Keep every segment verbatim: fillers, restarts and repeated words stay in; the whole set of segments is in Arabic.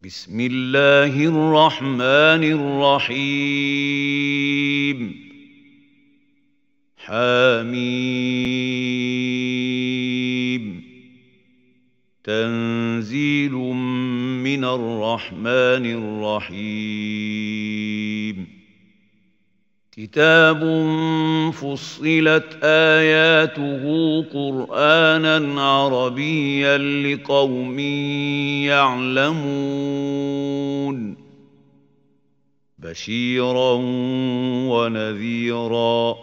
بسم الله الرحمن الرحيم حميم تنزيل من الرحمن الرحيم كتاب فصلت آياته قرآنا عربيا لقوم يعلمون بشيرا ونذيرا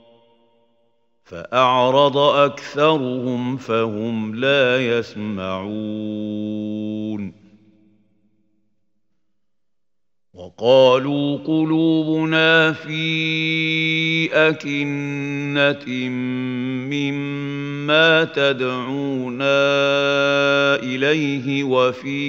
فأعرض أكثرهم فهم لا يسمعون وقالوا قلوبنا في أكنة مما تدعونا إليه وفي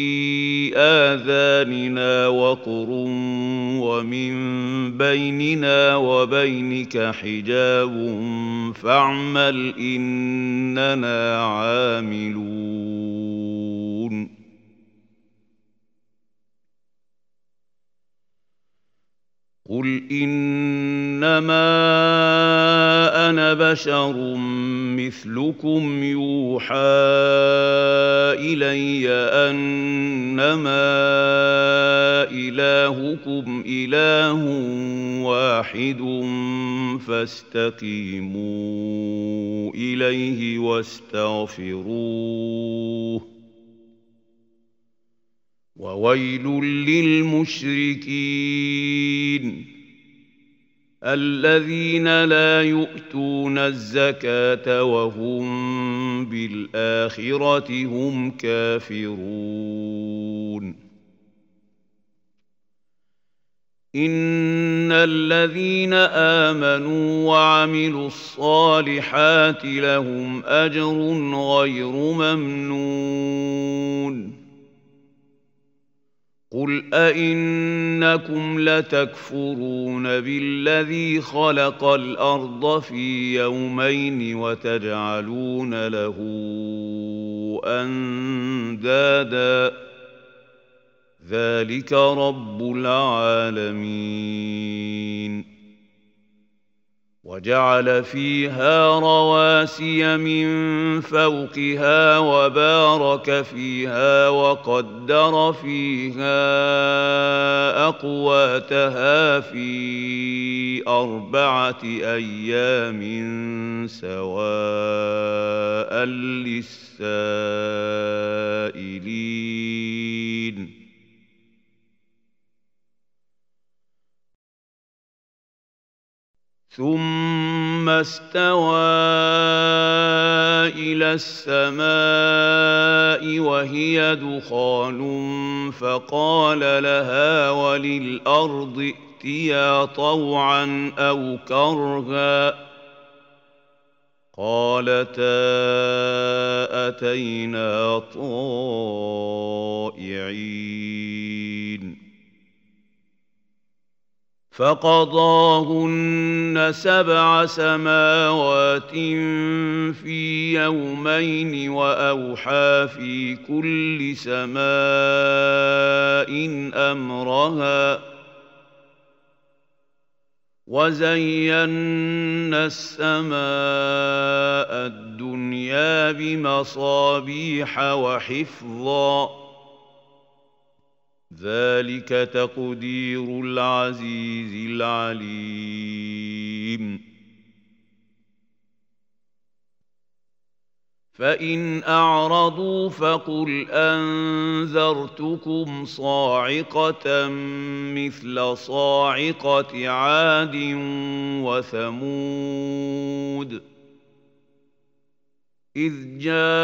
آذاننا وقر ومن بيننا وبينك حجاب فاعمل إننا عاملون قل إنما أنا بشر مثلكم يوحى إلي أنما إلهكم إله واحد فاستقيموا إليه واستغفروه وويل للمشركين الذين لا يؤتون الزكاة وهم بالآخرة هم كافرون إن الذين آمنوا وعملوا الصالحات لهم أجر غير ممنون قل أئنكم لتكفرون بالذي خلق الأرض في يومين وتجعلون له أندادا ذلك رب العالمين وجعل فيها رواسي من فوقها وبارك فيها وقدر فيها أقواتها في أربعة أيام سواء للسائلين ثم استوى إلى السماء وهي دخان فقال لها وللأرض ائتيا طوعا أو كرها قالتا أتينا طائعين فقضاهن سبع سماوات في يومين وأوحى في كل سماء أمرها وزينا السماء الدنيا بمصابيح وحفظا ذلك تقدير العزيز العليم فإن أعرضوا فقل أنذرتكم صاعقة مثل صاعقة عاد وثمود إذ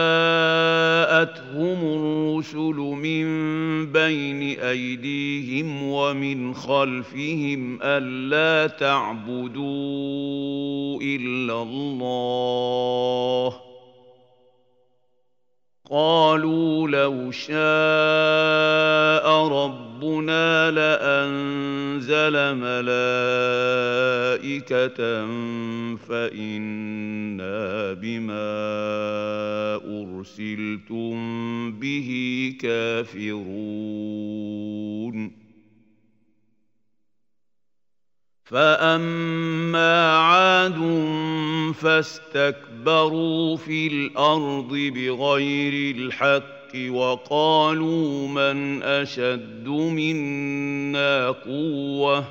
جاءتهم الرسل من بين أيديهم ومن خلفهم ألا تعبدوا إلا الله قالوا لو شاء ربنا لأنزل ملائكة فإنا بما أرسلتم به كافرون ينتفرون فأما عاد فاستكبروا في الأرض بغير الحق وقالوا من أشد منا قوة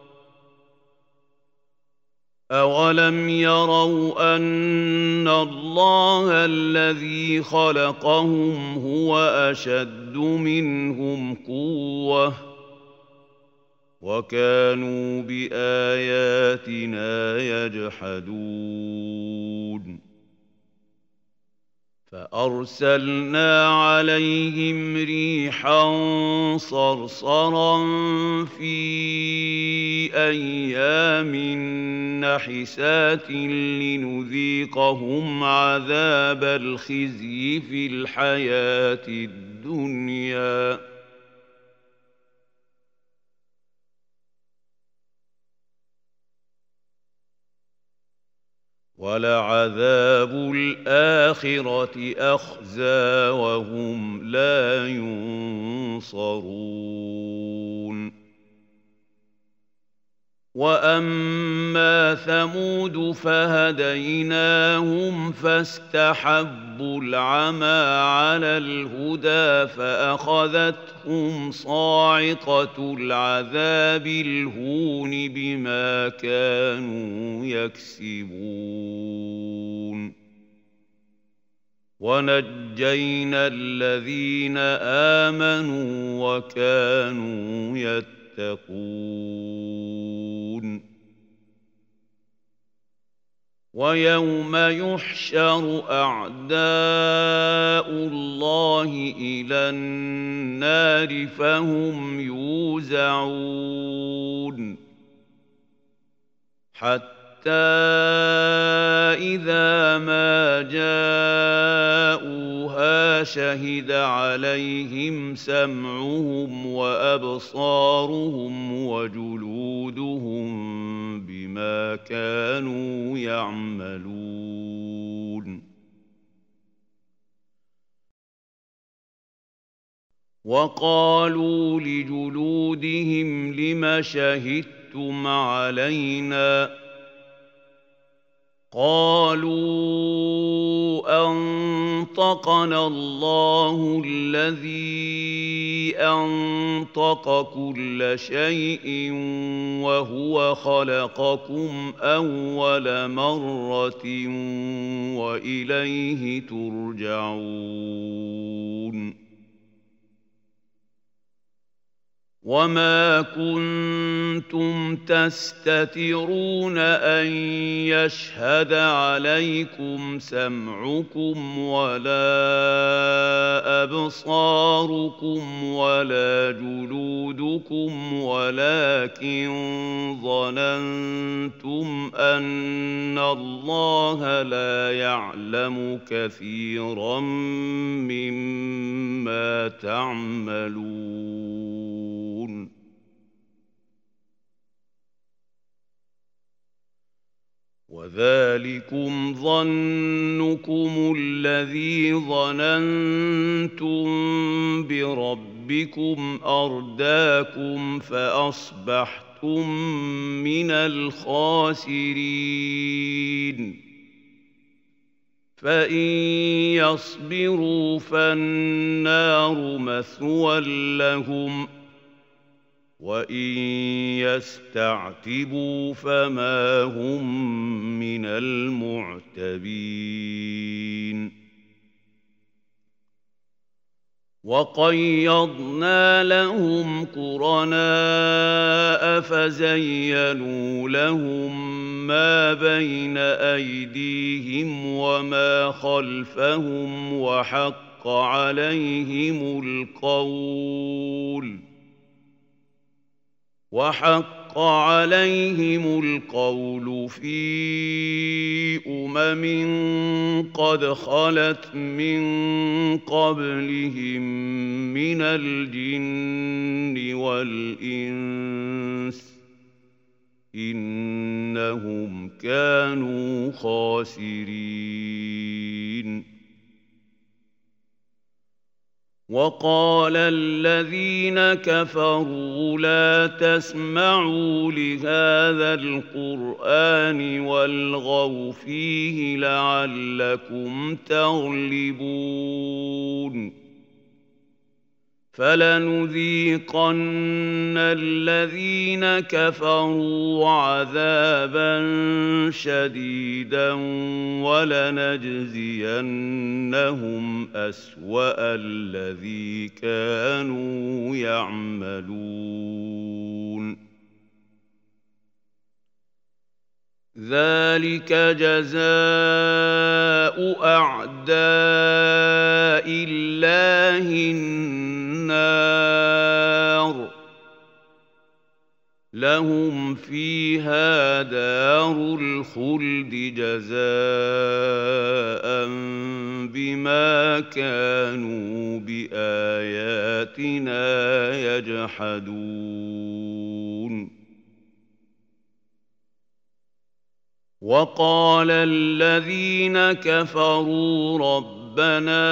أولم يروا أن الله الذي خلقهم هو أشد منهم قوة وكانوا بآياتنا يجحدون فأرسلنا عليهم ريحا صرصرا في أيام نحسات لنذيقهم عذاب الخزي في الحياة الدنيا ولعذاب الآخرة أخزى وهم لا ينصرون وأما ثمود فهديناهم فاستحبوا العمى على الهدى فأخذتهم صاعقة العذاب الهون بما كانوا يكسبون ونجينا الذين آمنوا وكانوا يتقون ويوم يحشر أعداء الله إلى النار فهم يوزعون حتى إذا ما جاءوها شهد عليهم سمعهم وأبصارهم وجلودهم بما كانوا يعملون وقالوا لجلودهم لم شهدتم علينا قالوا أنطقنا الله الذي أنطق كل شيء وهو خلقكم أول مرة وإليه ترجعون وما كنتم تستترون أن يشهد عليكم سمعكم ولا أبصاركم ولا جلودكم ولكن ظننتم أن الله لا يعلم كثيرا مما تعملون وذلكم ظنكم الذي ظننتم بربكم أرداكم فأصبحتم من الخاسرين فإن يصبروا فالنار مثوى لهم وإن يستعتبوا فما هم من المعتبين وقيضنا لهم قرناء فزينوا لهم ما بين أيديهم وما خلفهم وحق عليهم القول وحق عليهم القول في أمم قد خلت من قبلهم من الجن والإنس إنهم كانوا خاسرين وقال الذين كفروا لا تسمعوا لهذا القرآن والغوا فيه لعلكم تغلبون فلنذيقن الذين كفروا عذابا شديدا ولنجزينهم أسوأ الذي كانوا يعملون ذلك جزاء أعداء الله النار لهم فيها دار الخلد جزاء بما كانوا بآياتنا يجحدون وقال الذين كفروا ربنا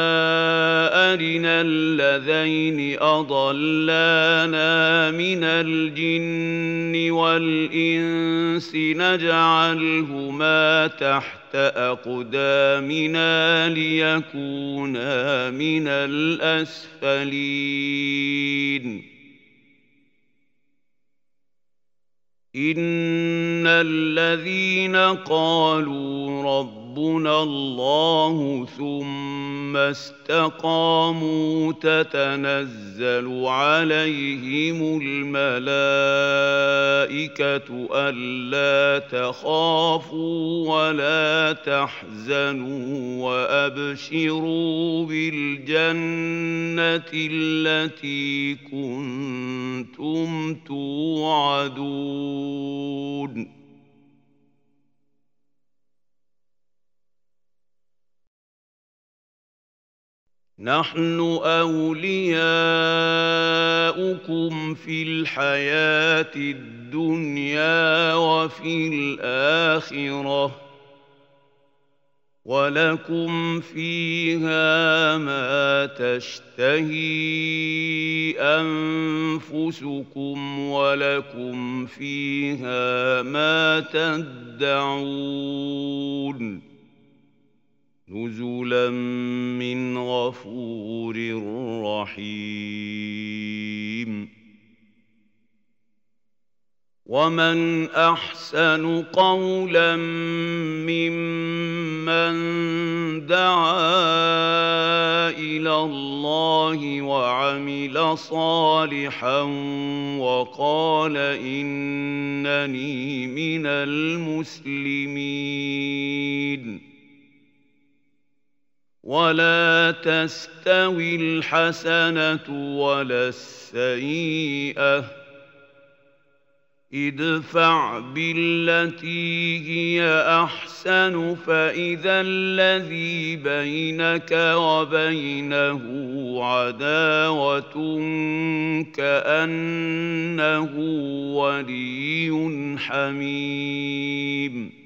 أرنا الذين أضلانا من الجن والإنس نجعلهما تحت أقدامنا ليكونا من الأسفلين إن الذين قالوا ربنا الله ثم استقاموا تتنزل عليهم الملائكة ألا تخافوا ولا تحزنوا وأبشروا بالجنة التي كنتم توعدون نحن أولياؤكم في الحياة الدنيا وفي الآخرة ولكم فيها ما تشتهي أنفسكم ولكم فيها ما تدعون نزلا من غفور رحيم ومن أحسن قولا ممن دعا إلى الله وعمل صالحا وقال إنني من المسلمين ولا تستوي الحسنة ولا السيئة ادفع بالتي هي أحسن فإذا الذي بينك وبينه عداوة كأنه ولي حميم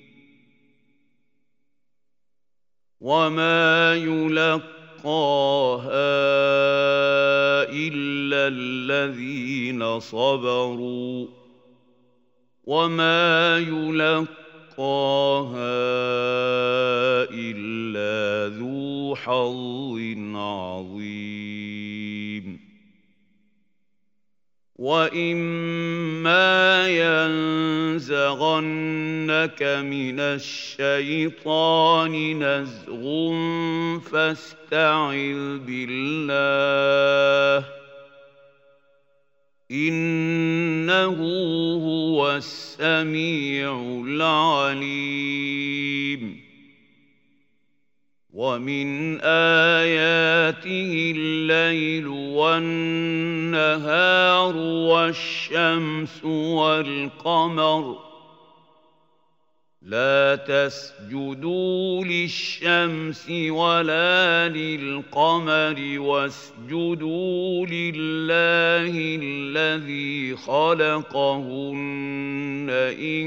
وما يلقاها إلا الذين صبروا وما يلقاها إلا ذو حظ عظيم وإما ينزغنك من الشيطان نزغ فاستعذ بالله إنه هو السميع العليم ومن آياته الليل والنهار والشمس والقمر لا تسجدوا للشمس ولا للقمر واسجدوا لله الذي خلقهن إن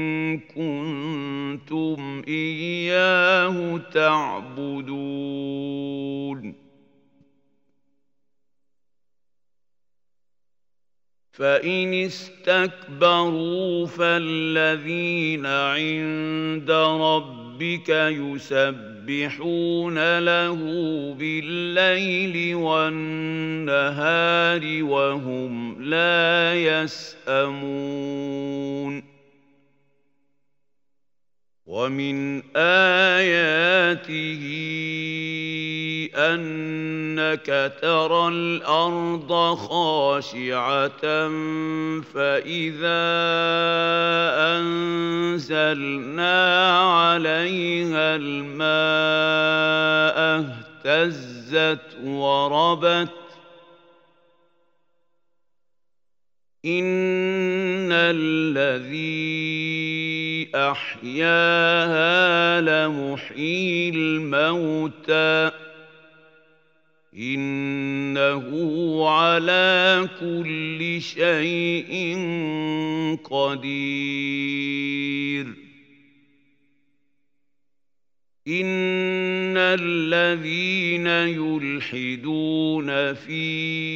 كنتم إياه تعبدون فإن استكبروا فالذين عند ربك يسبحون له بالليل والنهار وهم لا يسأمون ومن آياته أنك ترى الأرض خاشعة فإذا أنزلنا عليها الماء اهتزت وربت إن الذي أحياها لمحيي الموتى إنه على كل شيء قدير إن الذين يلحدون في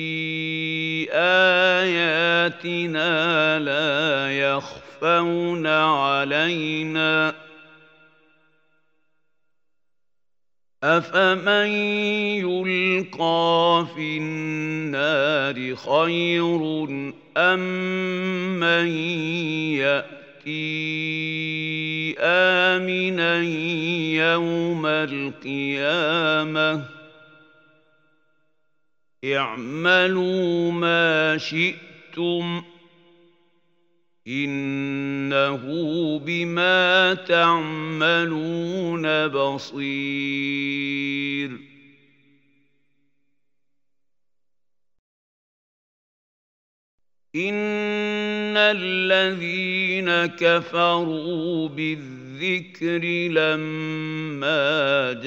آياتنا لا يخفون علينا أفمن يلقى في النار خير أم من يأتي آمنا يوم القيامة اعملوا ما شئتم إنه بما تعملون بصير إن الذين كفروا بالذكر لما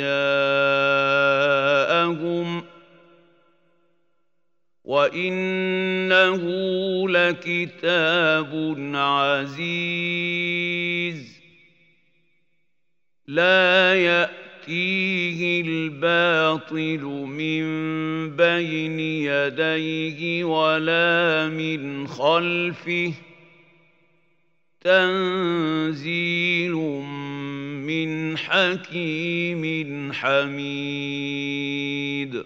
جاءهم وإنه لكتاب عزيز لا يأتيه الباطل من بين يديه ولا من خلفه تنزيل من حكيم حميد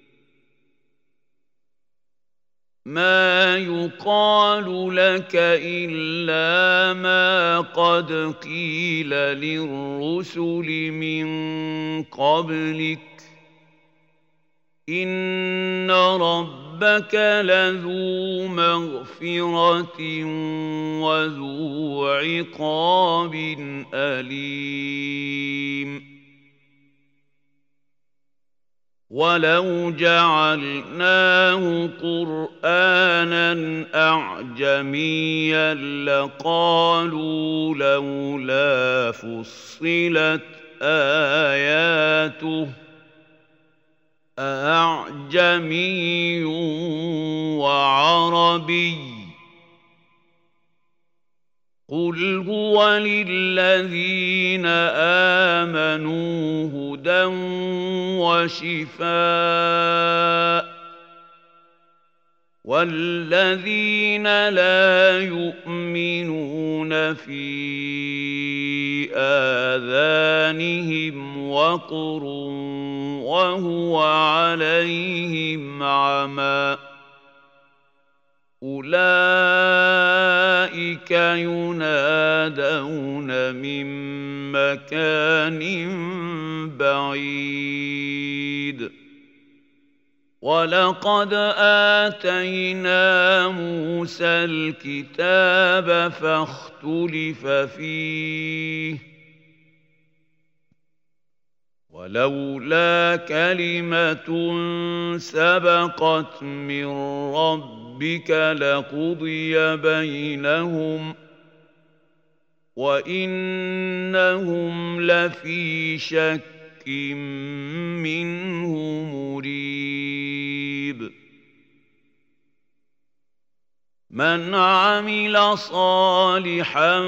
ما يقال لك إلا ما قد قيل للرسل من قبلك إن ربك لذو مغفرة وذو عقاب أليم ولو جعلناه قرآنا أعجميا لقالوا لولا فصلت آياته أعجمي وعربي قل هو للذين آمنوا هدى وشفاء والذين لا يؤمنون في آذانهم وقر وهو عليهم عمى أولئك ينادون من مكان بعيد ولقد آتينا موسى الكتاب فاختلف فيه ولولا كلمة سبقت من ربك لقضي بينهم وإنهم لفي شك منه مريب من عمل صالحا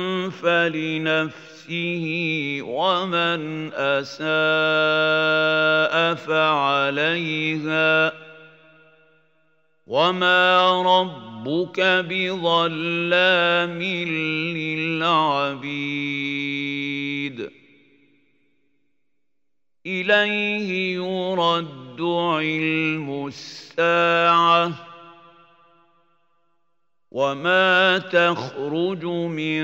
فلنفسه ومن أساء فعليها وما ربك بظلام للعبيد إليه يرد علم الساعة وما تخرج من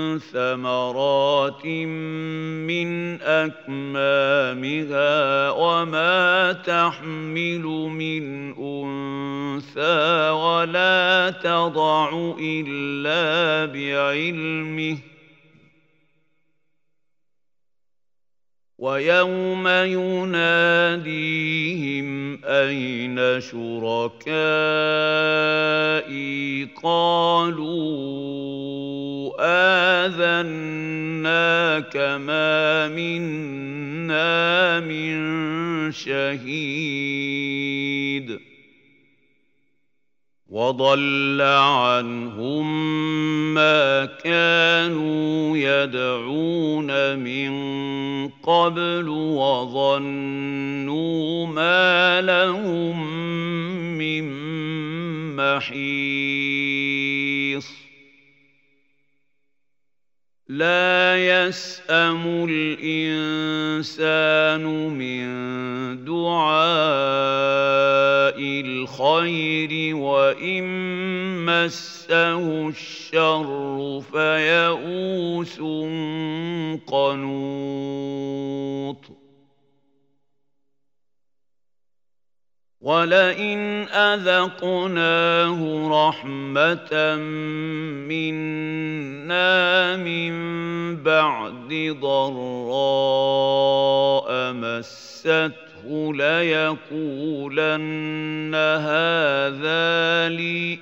ثمرات من أكمامها وما تحمل من أنثى ولا تضع إلا بعلمه ويوم يناديهم أين شركائي قالوا آذناك ما منا من شهيد وضل عنهم ما كانوا يدعون من قبل وظنوا ما لهم من محيص لا يسأم الإنسان من دعاء الخير وإن مسه الشر فيئوس قنوط ولئن أذقناه رحمة منا من بعد ضراء مسته ليقولن هذا لي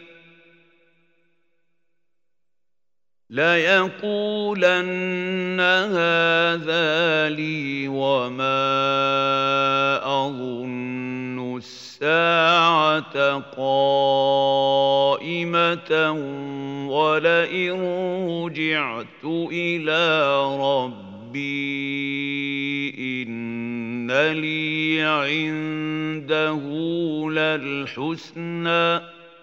ليقولن هذا لي وما أظن الساعة قائمة ولئن رجعت إلى ربي إن لي عنده للحسنى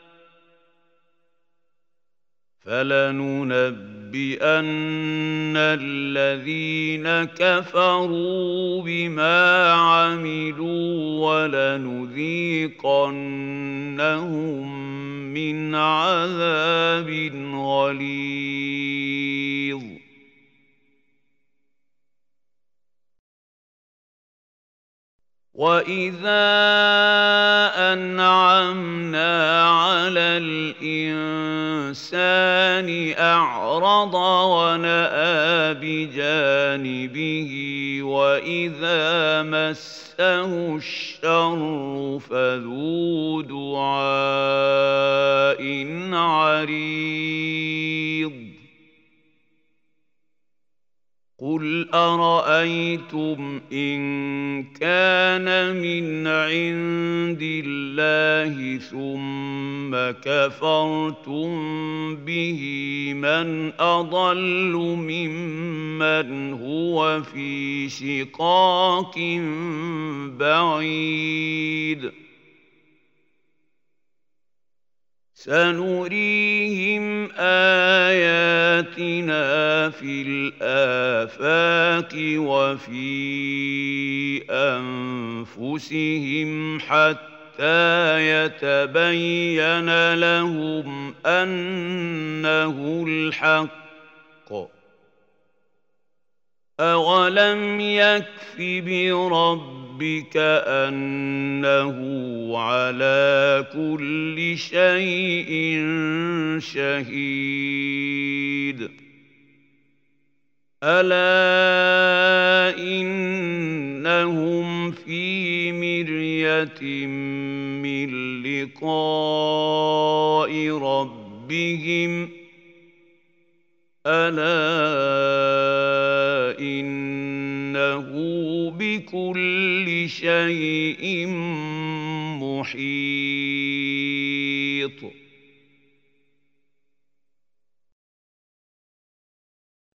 فلننبئن الذين كفروا بما عملوا ولنذيقنهم من عذاب غليظ وَإِذَا أَنْعَمْنَا عَلَى الْإِنسَانِ أَعْرَضَ وَنَأَىٰ بِجَانِبِهِ وَإِذَا مَسَّهُ الشَّرُّ فَذُو دُعَاءٍ عَرِيضٍ قُلْ أَرَأَيْتُمْ إِن كَانَ مِنْ عِندِ اللَّهِ ثُمَّ كَفَرْتُم بِهِ مَنْ أَضَلُّ مِمَّنْ هُوَ فِي شِقَاقٍ بَعِيدٍ سنريهم آياتنا في الآفاق وفي أنفسهم حتى يتبين لهم أنه الحق أولم يكف بربك أنه على كل شيء شهيد ألا إنهم في مرية من لقاء ربهم ألا إنه بكل شيء محيط